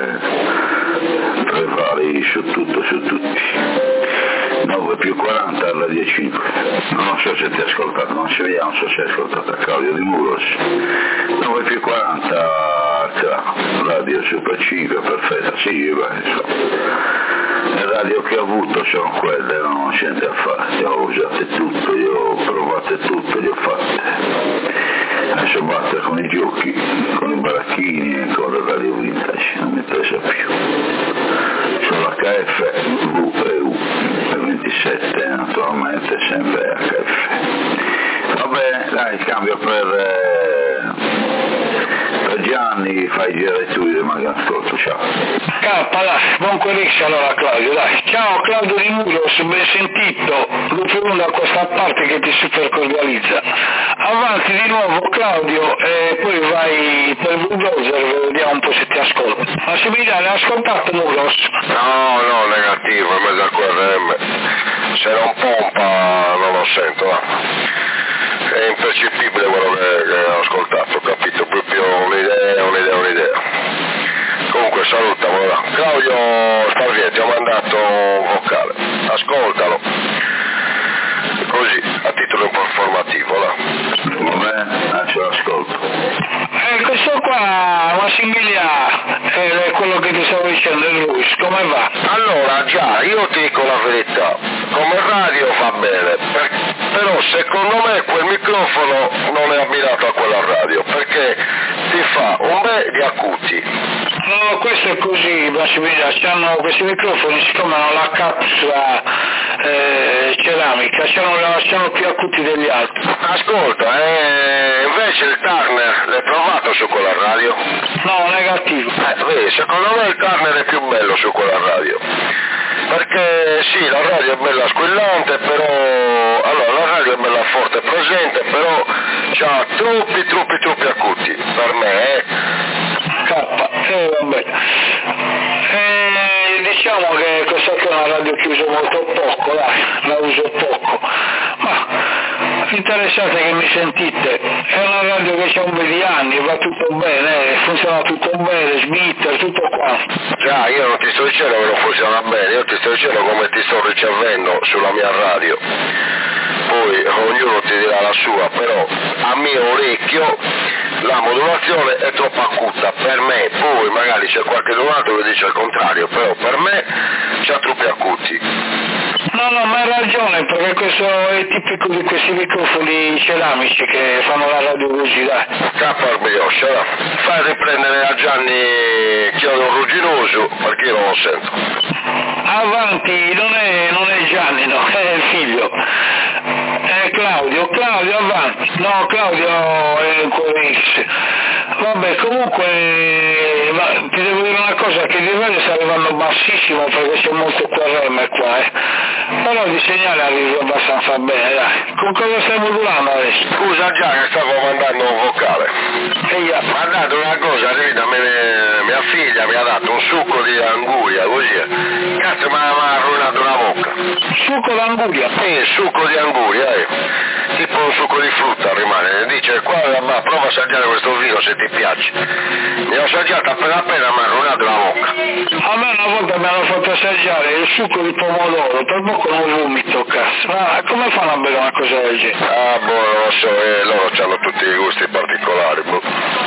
Eh, prepari su tutto, su tutti. nove più quaranta alla dieci cinque. Non so se ti hai ascoltato, non ci vediamo, non so se hai ascoltato a Claudio di Muros. nove più quaranta radio Super cinque, perfetta, sì, beh, le radio che ho avuto sono quelle, non c'è niente da fare, le ho usate tutte, le ho provate tutte, le ho fatte. Adesso battere con i giochi, con i baracchini e con le radio vintage, non mi pesa più. Sono H F, V e U, per ventisette naturalmente, sempre H F. Va bene, dai, cambio per... Eh... Gianni, fai girare tu e magari ascolto, ciao. K, dai, buon quericcio allora Claudio, dai. Ciao Claudio di Muros, ben sentito, Lupo da questa parte che ti super cordializza. Avanti di nuovo Claudio e poi vai per il bulldozer, vediamo un po' se ti ascolto. Massimiliano, hai ascoltato Muros? No, no, negativo, in mezzo al Q R M. Se non pompa non lo sento, no. È impercettibile quello che, che ho ascoltato, ho capito, proprio un'idea, un'idea, un'idea. Comunque salutiamo, là. Claudio Sparvietti, ho mandato un vocale, ascoltalo, così, a titolo informativo, là. Va bene, ah, ce l'ascolto. Eh, questo qua, Massimiliano, è quello che ti stavo dicendo, è lui, come va? Allora, già, io ti dico la verità, come radio va bene, per, però secondo me quel microfono non è abbinato a quella radio, perché ti fa un bel di acuti. No, questo è così, Massimiliano, c'hanno questi microfoni, siccome hanno la capsula eh, ceramica, c'hanno, c'hanno più acuti degli altri. Ascolta, eh, invece il Turner l'hai provato su quella radio? No, negativo. Eh, vedi, secondo me il Turner è più bello su quella radio, perché sì, la radio è bella squillante, però, allora la radio è bella forte e presente, però c'ha troppi, troppi, troppi acuti, per me, eh. K, eh vabbè. Eh, diciamo che questa è una radio che uso molto poco, dai, la uso poco. Ma interessante che mi sentite, è una radio che c'ha un po' di anni, va tutto bene, funziona tutto bene, smitter, tutto qua. Già, io non ti sto dicendo che non funziona bene, io ti sto dicendo come ti sto ricevendo sulla mia radio. Poi ognuno ti dirà la sua, però a mio orecchio la modulazione è troppo acuta per me, poi magari c'è qualche altro che dice il contrario, però per me c'ha troppi acuti. No, no, ma hai ragione, perché questo è tipico di questi microfoni ceramici che fanno la radio così, dai. Caparbioscia, fai riprendere a Gianni Chiodo Rugginoso, perché io non lo sento. Avanti, non è, non è Gianni, no, è il figlio. È Claudio, Claudio avanti. No, Claudio è ancora X. Vabbè, comunque, ma, ti devo dire una cosa, che il livello sta arrivando bassissimo perché c'è molto Q R M qua, eh. Però di segnale arriva abbastanza bene, dai. Con cosa stai modulando adesso? Scusa già che stavo mandando un vocale. E io. Mi ha dato una cosa, Rita, mia figlia mi ha dato un succo di anguria, così. Cazzo mi ha rovinato la bocca. Succo d'anguria? Sì, succo di anguria, eh. Tipo un succo di frutta rimane. Dice, qua ma prova a assaggiare questo vino se ti piace. Ne ho assaggiato appena appena mi ha rovinato la bocca. A me una volta mi hanno fatto assaggiare il succo di pomodoro, per poco non vomito, cazzo. Ma come fanno a bere una cosa del genere? Ah, boh, non lo so, eh, loro hanno tutti i gusti particolari, boh.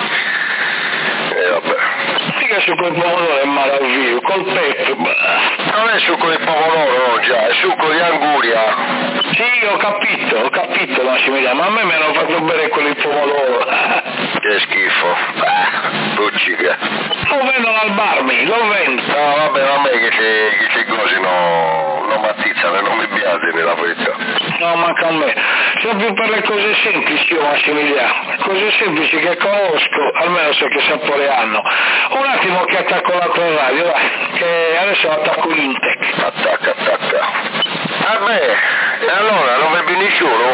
E eh, vabbè. Mica succo di pomodoro è maraviglioso, col petto. Non è succo di pomodoro, no, già, è succo di anguria. Sì, ho capito, ho capito, Massimiliano, ma a me mi hanno fatto bere quello di pomodoro. Che schifo. Ah, buccica. Lo vendono al barmi, lo vendono. No, vabbè, a me che ci, che ci così no, non mi attizzano e non mi biasini la verità. No, manca a me. Sono più per le cose semplici, io Massimiliano. Cose semplici che conosco, almeno so che sapore hanno. Un attimo che attacco l'altra radio, dai, che adesso attacco l'Intec. Attacca, attacca. Vabbè, e allora non bevi nessuno?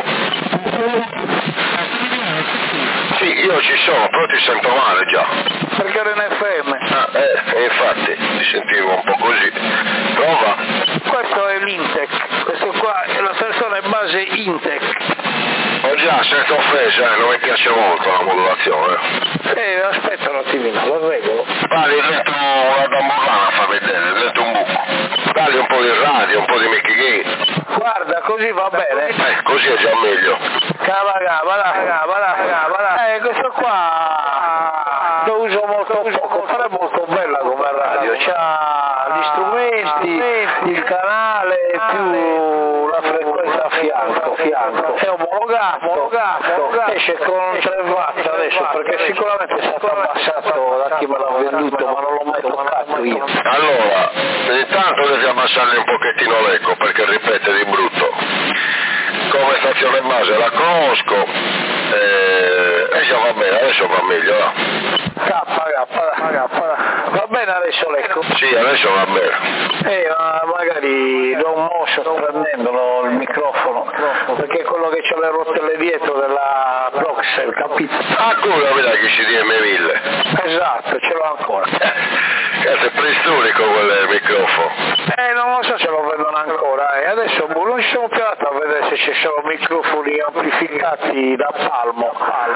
Sì, io ci sono, però ti sento male già. Perché ero in F M? Ah, eh, infatti, ti sentivo un po' così. Prova. Questo è l'Intec, questo qua è la stazione base Intec. Ho già, senza offesa, eh, non mi piace molto la modulazione. Eh, aspetta un attimino, lo regolo. Dai, letto una damburrana, fa vedere, letto un buco. Dai un po' di radio, un po' di Mickey Gay. Guarda, così va bene. Eh, così è già meglio. Cava, cava, là, cava, là, cava, là. Eh, questo qua lo uso molto poco, però è molto bella come radio. C'ha gli strumenti, il canale, più la frequenza a fianco, fianco. È omologato, omologato, esce con tre watt adesso, perché sicuramente è stato abbassato da chi me l'ha venduto, ma non l'ho mai toccato io. Allora, intanto devi abbassarle un pochettino l'eco, perché ripete di brutto. Come stazione base la conosco, e eh, già va bene, adesso va meglio, no? K, K, K. Va bene adesso Lecco? Sì, adesso va bene. Eh, ma magari Don Mo sta prendendo il microfono, perché è quello che c'ha le rotelle dietro della Proxel, capito? Ah, come la che ci D M mille? Esatto, ce l'ho ancora. Cazzo, è preistorico quel microfono. Eh, non lo so se lo vendono ancora, eh. Adesso boh, non ci siamo più andati a vedere se ci sono microfoni amplificati da Palmo.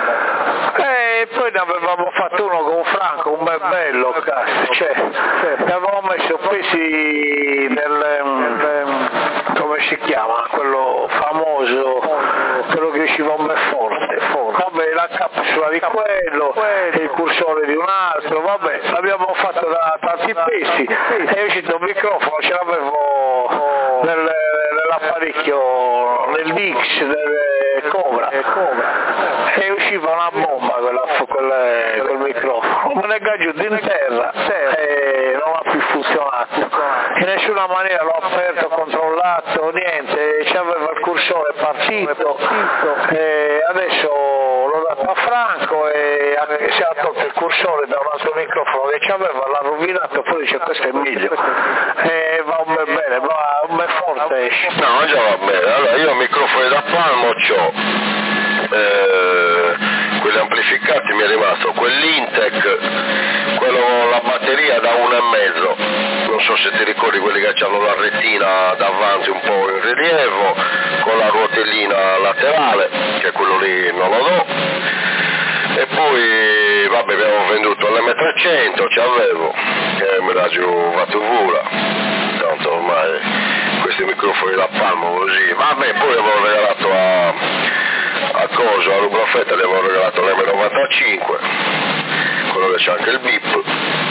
E poi ne avevamo fatto uno con Franco, un bel bello, cazzo, cioè, ne avevamo messo pesi del, um, come si chiama, quello famoso, quello che usciva un bel forte, forte. Vabbè, la capsula di quello, il cursore di un altro, vabbè, l'abbiamo fatto da tanti pesi, è uscito un microfono, ce l'avevo nel, nell'apparecchio, nel Dix, del Cobra, e usciva una bomba quella, quel, quel microfono, me ne è giù in terra e non ha più funzionato, in nessuna maniera l'ho aperto, controllato, niente, c'aveva il cursore partito, e adesso l'ho dato a Franco e si è tolto il cursore da un altro microfono che c'aveva, l'ha rovinato, poi dice questo è meglio, e va un bel bene, va un bel forte esce. No, già va bene, allora io microfoni da Palmo c'ho, eh, quelli amplificati mi è rimasto, quell'Intec, quello con la batteria da uno e mezzo, non so se ti ricordi quelli che hanno la rettina davanti un po' in rilievo, con la ruotellina laterale, che quello lì non lo do, e poi vabbè abbiamo venduto l'M trecento, ci avevo, che me l'ha giù fatto vola, tanto ormai questi microfoni da Palmo così, vabbè poi avevo regalato a, a Coso, a Lubrofetta, gli avevo regalato l'M novantacinque, quello che c'è anche il bip,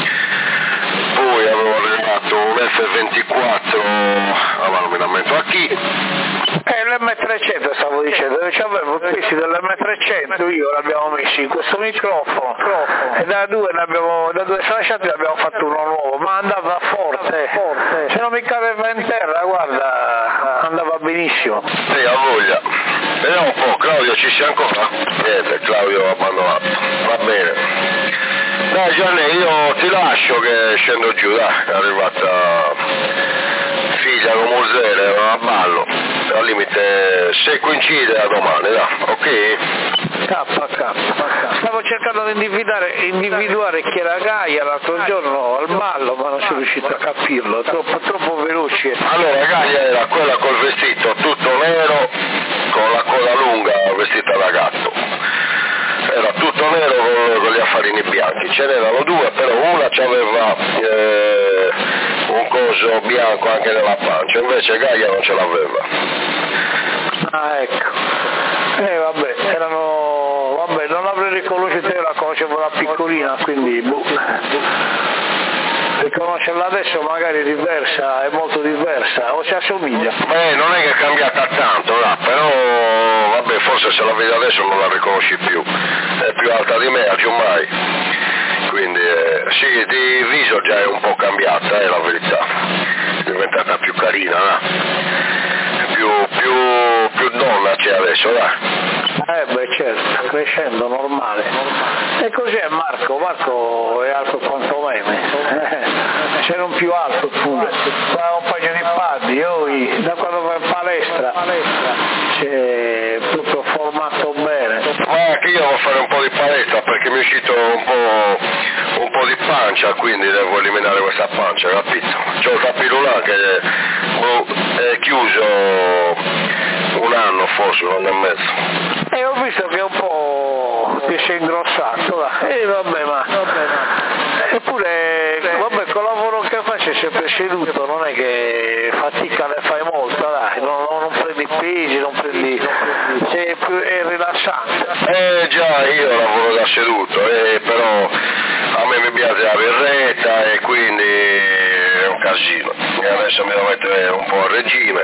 poi avevo regalato un F ventiquattro, ah ma non mi lamento a chi? Eh, l'M trecento stavo dicendo, dove c'avevo i pesi dell'M trecento, io l'abbiamo messo in questo microfono, e da due ne abbiamo, da due lasciati ne abbiamo fatto uno nuovo, ma andava forte, se non mi cadeva in terra, guarda, andava benissimo. Sì, ha voglia. Vediamo un po', Claudio ci sei ancora? Niente, Claudio ha abbandonato, va bene. Dai Gianni, io ti lascio che scendo giù, dai, è arrivata figlia con Musele, a ballo, al limite se coincide a domani, dai, ok? K, K. Stavo cercando di individuare, individuare chi era Gaia l'altro giorno al ballo, ma non sono riuscito a capirlo, troppo, troppo veloce. Allora Gaia era quella col vestito tutto nero, con la coda lunga, vestita da gatto. Era tutto nero con, con gli affarini bianchi, ce n'erano due, però una aveva eh, un coso bianco anche nella pancia, invece Gaia non ce l'aveva. Ah, ecco. Eh vabbè, erano, vabbè, non l'avrei riconosciuta, io la conoscevo da piccolina, quindi boh. Riconoscerla adesso magari è diversa, è molto diversa, o si assomiglia. Beh, non è che è cambiata tanto, no, però vabbè, forse se la vedi adesso non la riconosci più, è più alta di me, a Giummai, quindi eh, sì, di viso già è un po' cambiata, è la verità, è diventata più carina, no? più, più, più donna c'è adesso, dai. Eh beh certo, crescendo normale. E così è Marco, Marco è alto quanto me, eh, se non più alto pure, fa un paio di paddi, io da quando vai in palestra c'è tutto formato bene. Ma che io devo fare un po' di palestra perché mi è uscito un po', un po' di pancia, quindi devo eliminare questa pancia, capito? C'ho il capillulare che è, oh, è chiuso un anno forse, un anno e mezzo. E ho visto che un po' ti sei ingrossato, e vabbè ma... Eppure, vabbè, col lavoro che fai sei sempre seduto, non è che fatica ne fai molta, dai, non, non prendi pesi, non prendi... sei più, è rilassante. Eh già, io lavoro da seduto, eh, però a me mi piace la birretta e quindi è un casino. E adesso mi devo mettere un po' a regime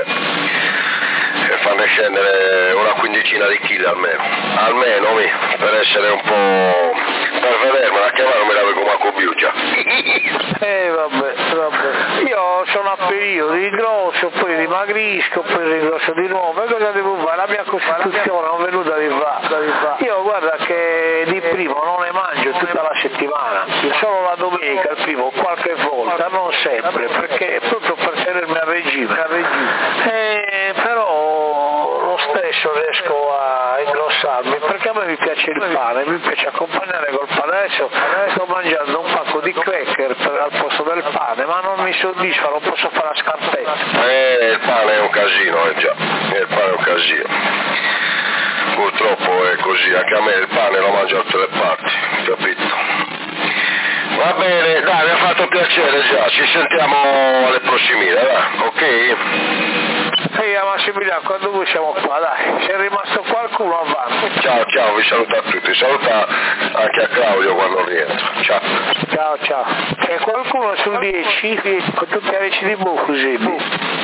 e farne scendere una quindicina di chili almeno, almeno mi, per essere un po', per vedermela, chiamarmi la come a cobiuccia. Eh vabbè, vabbè, io sono a periodi di grosso, poi dimagrisco, poi rigrosso di nuovo, e cosa devo fare? La mia costituzione non è venuta di fare, io guarda che di primo non ne mangio tutta la settimana, solo la domenica il primo qualche volta, non sempre, perché proprio per tenermi a regime, a regime. E, però lo stesso riesco a ingrossarmi, perché a me mi piace il pane, mi piace accompagnare col pane. Adesso sto mangiando un pacco di cracker per, al posto del pane, ma non mi soddisfa, non posso fare la scarpetta. Eh, il pane è un casino, eh già, il pane è un casino. Purtroppo è così, anche a me il pane lo mangio da tutte le parti, capito? Va bene, dai, mi ha fatto piacere già, ci sentiamo alle prossime, dai, ok? Ehi, Massimiliano, quando voi siamo qua, dai, se è rimasto qualcuno avanti. Ciao, ciao, vi saluto a tutti, saluta anche a Claudio quando rientro, ciao. Ciao, ciao. C'è qualcuno sul dieci con tutti gli amici di Bucusini?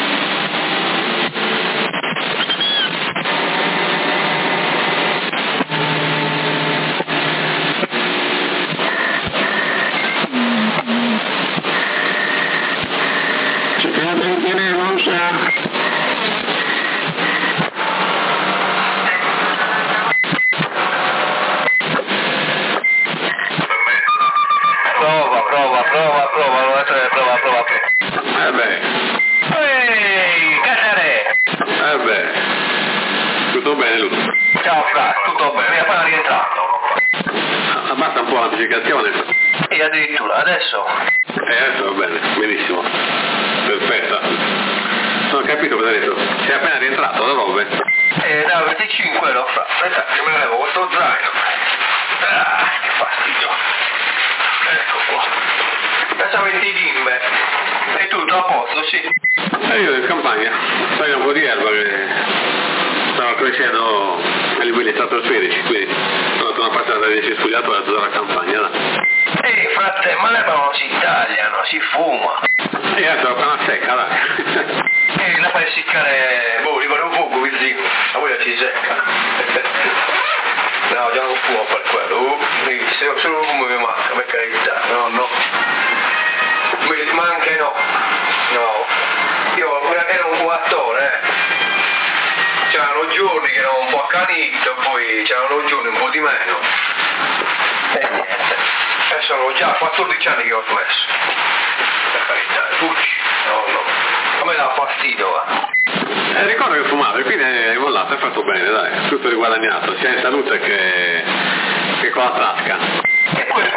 Prova, prova, prova, prova, prova, prova. Eh beh. Ehi, Casare! Eh beh. Tutto bene, Lucio? Ciao, Fra, tutto bene, mi è appena rientrato. Abbassa un po' l'amplificazione. E addirittura, adesso? Eh, adesso va bene, benissimo. Perfetta. Non ho capito cosa hai detto. Sei appena rientrato da dove? Eh, da venticinque ero, Fra. Aspetta, che me ne levo questo zaino. Ah, che fastidio. Ecco qua. Facciamo il timbe. E tutto a posto, sì? E io in campagna. Sai un po' di erba che stava crescendo a livelli stratosferici, quindi ho fatto una passata di cespugliato da tutta la campagna. Ehi, frate, ma l'erba non si taglia, no? Si fuma. E adesso la panna secca, dai. E la fai essiccare, boh, rimane un fuoco, così. La voglia si secca. No, già non fumo per quello. Uh, se ho solo un fumo mi manca, per carità. No, no. Mi manca no. No. Io ero un fumatore, eh. C'erano giorni che ero un po' accanito, poi c'erano giorni un po' di meno. E niente. E sono già quattordici anni che ho smesso. Per carità, fucci. No, no. A me dà fastidio, va. Eh, ricordo che fumavi, quindi hai mollato, hai fatto bene, dai, tutto riguadagnato, sia in salute che, che con la tasca. E poi